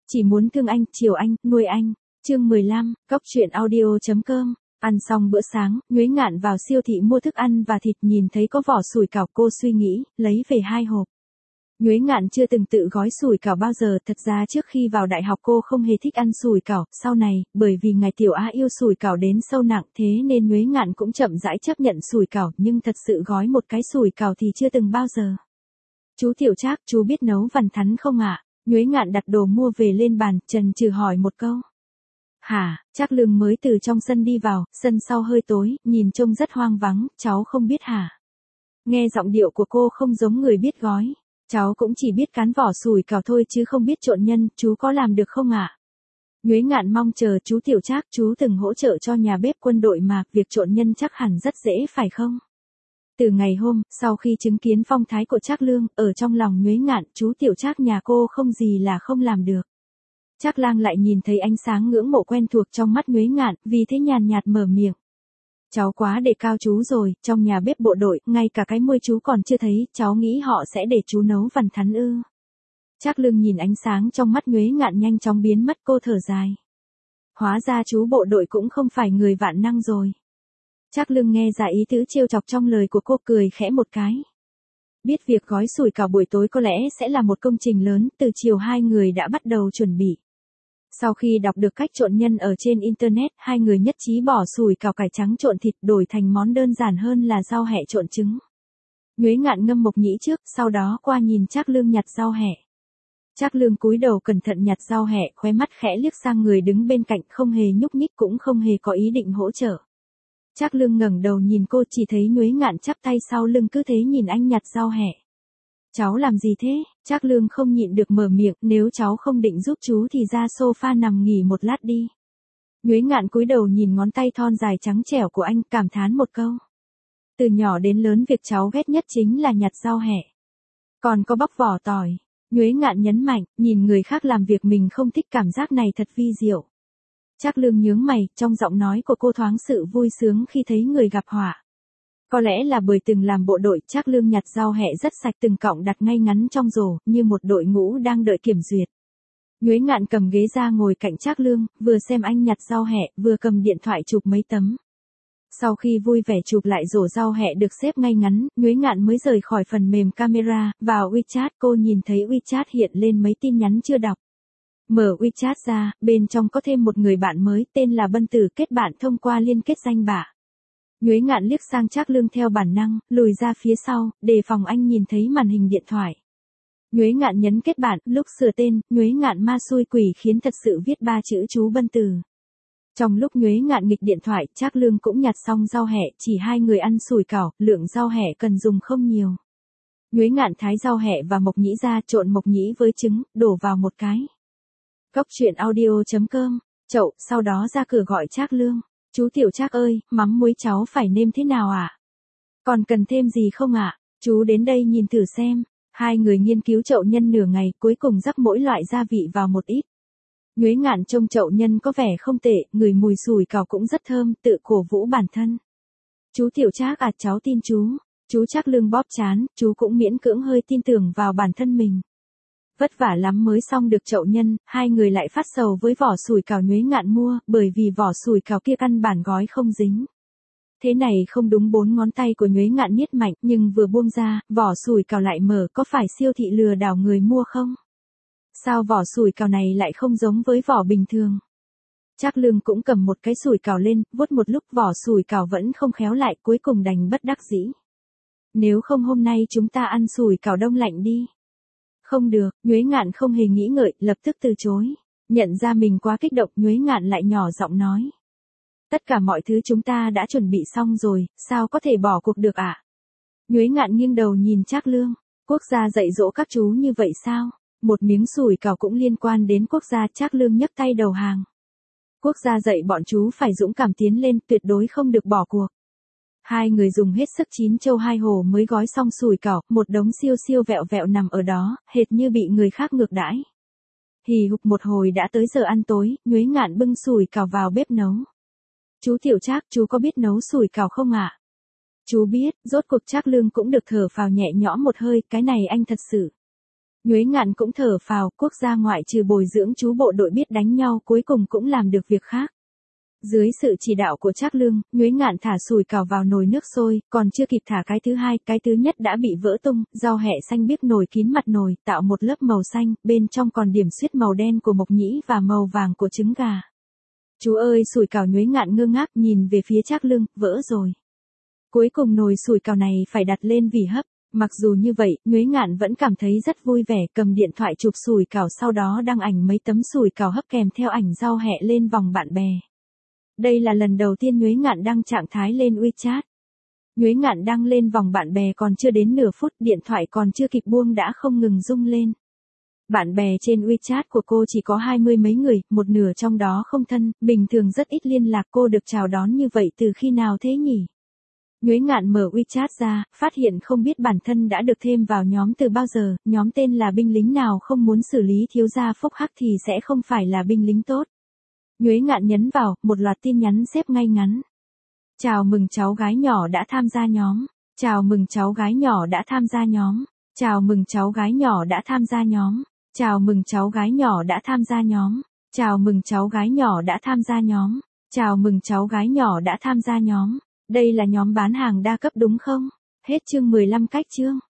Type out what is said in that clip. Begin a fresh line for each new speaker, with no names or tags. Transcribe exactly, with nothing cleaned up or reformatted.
Chỉ muốn thương anh, chiều anh, nuôi anh. Chương mười lăm, cóc truyện audio.com. Ăn xong bữa sáng, Nhuế Ngạn vào siêu thị mua thức ăn và thịt, nhìn thấy có vỏ sủi cảo, cô suy nghĩ, lấy về hai hộp. Nhuế Ngạn chưa từng tự gói sủi cảo bao giờ, thật ra trước khi vào đại học cô không hề thích ăn sủi cảo, sau này, bởi vì ngài Tiểu Á yêu sủi cảo đến sâu nặng, thế nên Nhuế Ngạn cũng chậm rãi chấp nhận sủi cảo, nhưng thật sự gói một cái sủi cảo thì chưa từng bao giờ. Chú Tiểu Trác, chú biết nấu vằn thắn không ạ? Nhuế Ngạn đặt đồ mua về lên bàn, chần chừ hỏi một câu. Hả? Trác Lương mới từ trong sân đi vào, sân sau hơi tối, nhìn trông rất hoang vắng, cháu không biết hả? Nghe giọng điệu của cô không giống người biết gói. Cháu cũng chỉ biết cán vỏ sủi cảo thôi chứ không biết trộn nhân, chú có làm được không ạ? Nhuế Ngạn mong chờ chú Tiểu Trác, chú từng hỗ trợ cho nhà bếp quân đội mà, việc trộn nhân chắc hẳn rất dễ phải không? Từ ngày hôm, sau khi chứng kiến phong thái của Trác Lương, ở trong lòng Nhuế Ngạn, chú Tiểu Trác nhà cô không gì là không làm được. Trác Lang lại nhìn thấy ánh sáng ngưỡng mộ quen thuộc trong mắt Nhuế Ngạn, vì thế nhàn nhạt mở miệng. Cháu quá đề cao chú rồi, trong nhà bếp bộ đội, ngay cả cái môi chú còn chưa thấy, cháu nghĩ họ sẽ để chú nấu vằn thắn ư. Trác Lương nhìn ánh sáng trong mắt Nhuế Ngạn nhanh chóng biến mất, cô thở dài. Hóa ra chú bộ đội cũng không phải người vạn năng rồi. Trác Lương nghe ra ý tứ trêu chọc trong lời của cô, cười khẽ một cái. Biết việc gói sủi cảo buổi tối có lẽ sẽ là một công trình lớn, từ chiều hai người đã bắt đầu chuẩn bị. Sau khi đọc được cách trộn nhân ở trên Internet, hai người nhất trí bỏ sủi cảo cải trắng trộn thịt, đổi thành món đơn giản hơn là rau hẹ trộn trứng. Nhuế Ngạn ngâm mộc nhĩ trước, sau đó qua nhìn Trác Lương nhặt rau hẹ. Trác Lương cúi đầu cẩn thận nhặt rau hẹ, khóe mắt khẽ liếc sang người đứng bên cạnh, không hề nhúc nhích cũng không hề có ý định hỗ trợ. Trác Lương ngẩng đầu nhìn cô, chỉ thấy Nhuế Ngạn chắp tay sau lưng cứ thế nhìn anh nhặt rau hẹ. Cháu làm gì thế? Trác Lương không nhịn được mở miệng, nếu cháu không định giúp chú thì ra sofa nằm nghỉ một lát đi. Nhuế Ngạn cúi đầu nhìn ngón tay thon dài trắng trẻo của anh, cảm thán một câu. Từ nhỏ đến lớn việc cháu ghét nhất chính là nhặt rau hẹ. Còn có bóc vỏ tỏi. Nhuế Ngạn nhấn mạnh, nhìn người khác làm việc mình không thích, cảm giác này thật vi diệu. Trác Lương nhướng mày, trong giọng nói của cô thoáng sự vui sướng khi thấy người gặp họa. Có lẽ là bởi từng làm bộ đội, Trác Lương nhặt rau hẹ rất sạch, từng cọng đặt ngay ngắn trong rổ, như một đội ngũ đang đợi kiểm duyệt. Nhuế Ngạn cầm ghế ra ngồi cạnh Trác Lương, vừa xem anh nhặt rau hẹ, vừa cầm điện thoại chụp mấy tấm. Sau khi vui vẻ chụp lại rổ rau hẹ được xếp ngay ngắn, Nhuế Ngạn mới rời khỏi phần mềm camera, vào WeChat, cô nhìn thấy WeChat hiện lên mấy tin nhắn chưa đọc. Mở WeChat ra, bên trong có thêm một người bạn mới, tên là Bân Tử, kết bạn thông qua liên kết danh bạ. Nhuế Ngạn liếc sang Trác Lương theo bản năng, lùi ra phía sau, đề phòng anh nhìn thấy màn hình điện thoại. Nhuế Ngạn nhấn kết bạn, lúc sửa tên, Nhuế Ngạn ma xui quỷ khiến thật sự viết ba chữ chú Bân Tử. Trong lúc Nhuế Ngạn nghịch điện thoại, Trác Lương cũng nhặt xong rau hẹ, chỉ hai người ăn sủi cảo, lượng rau hẹ cần dùng không nhiều. Nhuế Ngạn thái rau hẹ và mộc nhĩ ra, trộn mộc nhĩ với trứng, đổ vào một cái cóc truyện audio.com, chậu, sau đó ra cửa gọi Trác Lương. Chú Tiểu Trác ơi, mắm muối cháu phải nêm thế nào ạ? À? Còn cần thêm gì không ạ? À? Chú đến đây nhìn thử xem. Hai người nghiên cứu chậu nhân nửa ngày, cuối cùng rắc mỗi loại gia vị vào một ít. Nhuế Ngạn trông chậu nhân có vẻ không tệ, ngửi mùi sủi cảo cũng rất thơm, tự cổ vũ bản thân. Chú Tiểu Trác à, cháu tin chú. Chú Trác Lương bóp trán, chú cũng miễn cưỡng hơi tin tưởng vào bản thân mình. Vất vả lắm mới xong được chậu nhân, hai người lại phát sầu với vỏ sủi cảo Nhuế Ngạn mua, bởi vì vỏ sủi cảo kia căn bản gói không dính. Thế này không đúng, bốn ngón tay của Nhuế Ngạn niết mạnh, nhưng vừa buông ra, vỏ sủi cảo lại mở, có phải siêu thị lừa đảo người mua không? Sao vỏ sủi cảo này lại không giống với vỏ bình thường? Trác Lương cũng cầm một cái sủi cảo lên, vuốt một lúc vỏ sủi cảo vẫn không khéo lại, cuối cùng đành bất đắc dĩ. Nếu không hôm nay chúng ta ăn sủi cảo đông lạnh đi. Không được, Nhuế Ngạn không hề nghĩ ngợi, lập tức từ chối. Nhận ra mình quá kích động, Nhuế Ngạn lại nhỏ giọng nói. Tất cả mọi thứ chúng ta đã chuẩn bị xong rồi, sao có thể bỏ cuộc được ạ? À? Nhuế Ngạn nghiêng đầu nhìn Trác Lương. Quốc gia dạy dỗ các chú như vậy sao? Một miếng sủi cảo cũng liên quan đến quốc gia. Trác Lương nhấc tay đầu hàng. Quốc gia dạy bọn chú phải dũng cảm tiến lên, tuyệt đối không được bỏ cuộc. Hai người dùng hết sức chín châu hai hổ mới gói xong sủi cảo, một đống siêu siêu vẹo vẹo nằm ở đó, hệt như bị người khác ngược đãi. Hì hục một hồi đã tới giờ ăn tối, Nhuế Ngạn bưng sủi cảo vào bếp nấu. Chú Tiểu Trác, chú có biết nấu sủi cảo không ạ? À? Chú biết, rốt cuộc Trác Lương cũng được thở phào nhẹ nhõm một hơi, cái này anh thật sự Nhuế Ngạn cũng thở phào, quốc gia ngoại trừ bồi dưỡng chú bộ đội biết đánh nhau cuối cùng cũng làm được việc khác. Dưới sự chỉ đạo của Trác Lương, Nhuế Ngạn thả sủi cảo vào nồi nước sôi, còn chưa kịp thả cái thứ hai, cái thứ nhất đã bị vỡ tung, rau hẹ xanh biếc nổi kín mặt nồi, tạo một lớp màu xanh, bên trong còn điểm xuyết màu đen của mộc nhĩ và màu vàng của trứng gà. Chú ơi, sủi cảo! Nhuế Ngạn ngơ ngác nhìn về phía Trác Lương, vỡ rồi. Cuối cùng nồi sủi cảo này phải đặt lên vỉ hấp. Mặc dù như vậy, Nhuế Ngạn vẫn cảm thấy rất vui vẻ, cầm điện thoại chụp sủi cảo, sau đó đăng ảnh mấy tấm sủi cảo hấp kèm theo ảnh rau hẹ lên vòng bạn bè. Đây là lần đầu tiên Nhuế Ngạn đăng trạng thái lên WeChat. Nhuế Ngạn đăng lên vòng bạn bè còn chưa đến nửa phút, điện thoại còn chưa kịp buông đã không ngừng rung lên. Bạn bè trên WeChat của cô chỉ có hai mươi mấy người, một nửa trong đó không thân, bình thường rất ít liên lạc. Cô được chào đón như vậy từ khi nào thế nhỉ? Nhuế Ngạn mở WeChat ra, phát hiện không biết bản thân đã được thêm vào nhóm từ bao giờ, nhóm tên là binh lính nào không muốn xử lý thiếu gia phúc hắc thì sẽ không phải là binh lính tốt. Nhuế Ngạn nhấn vào, một loạt tin nhắn xếp ngay ngắn. Chào mừng cháu gái nhỏ đã tham gia nhóm. Chào mừng cháu gái nhỏ đã tham gia nhóm. Chào mừng cháu gái nhỏ đã tham gia nhóm. Chào mừng cháu gái nhỏ đã tham gia nhóm. Chào mừng cháu gái nhỏ đã tham gia nhóm. Chào mừng cháu gái nhỏ đã tham gia nhóm. Đây là nhóm bán hàng đa cấp đúng không? Hết chương mười lăm cách chương.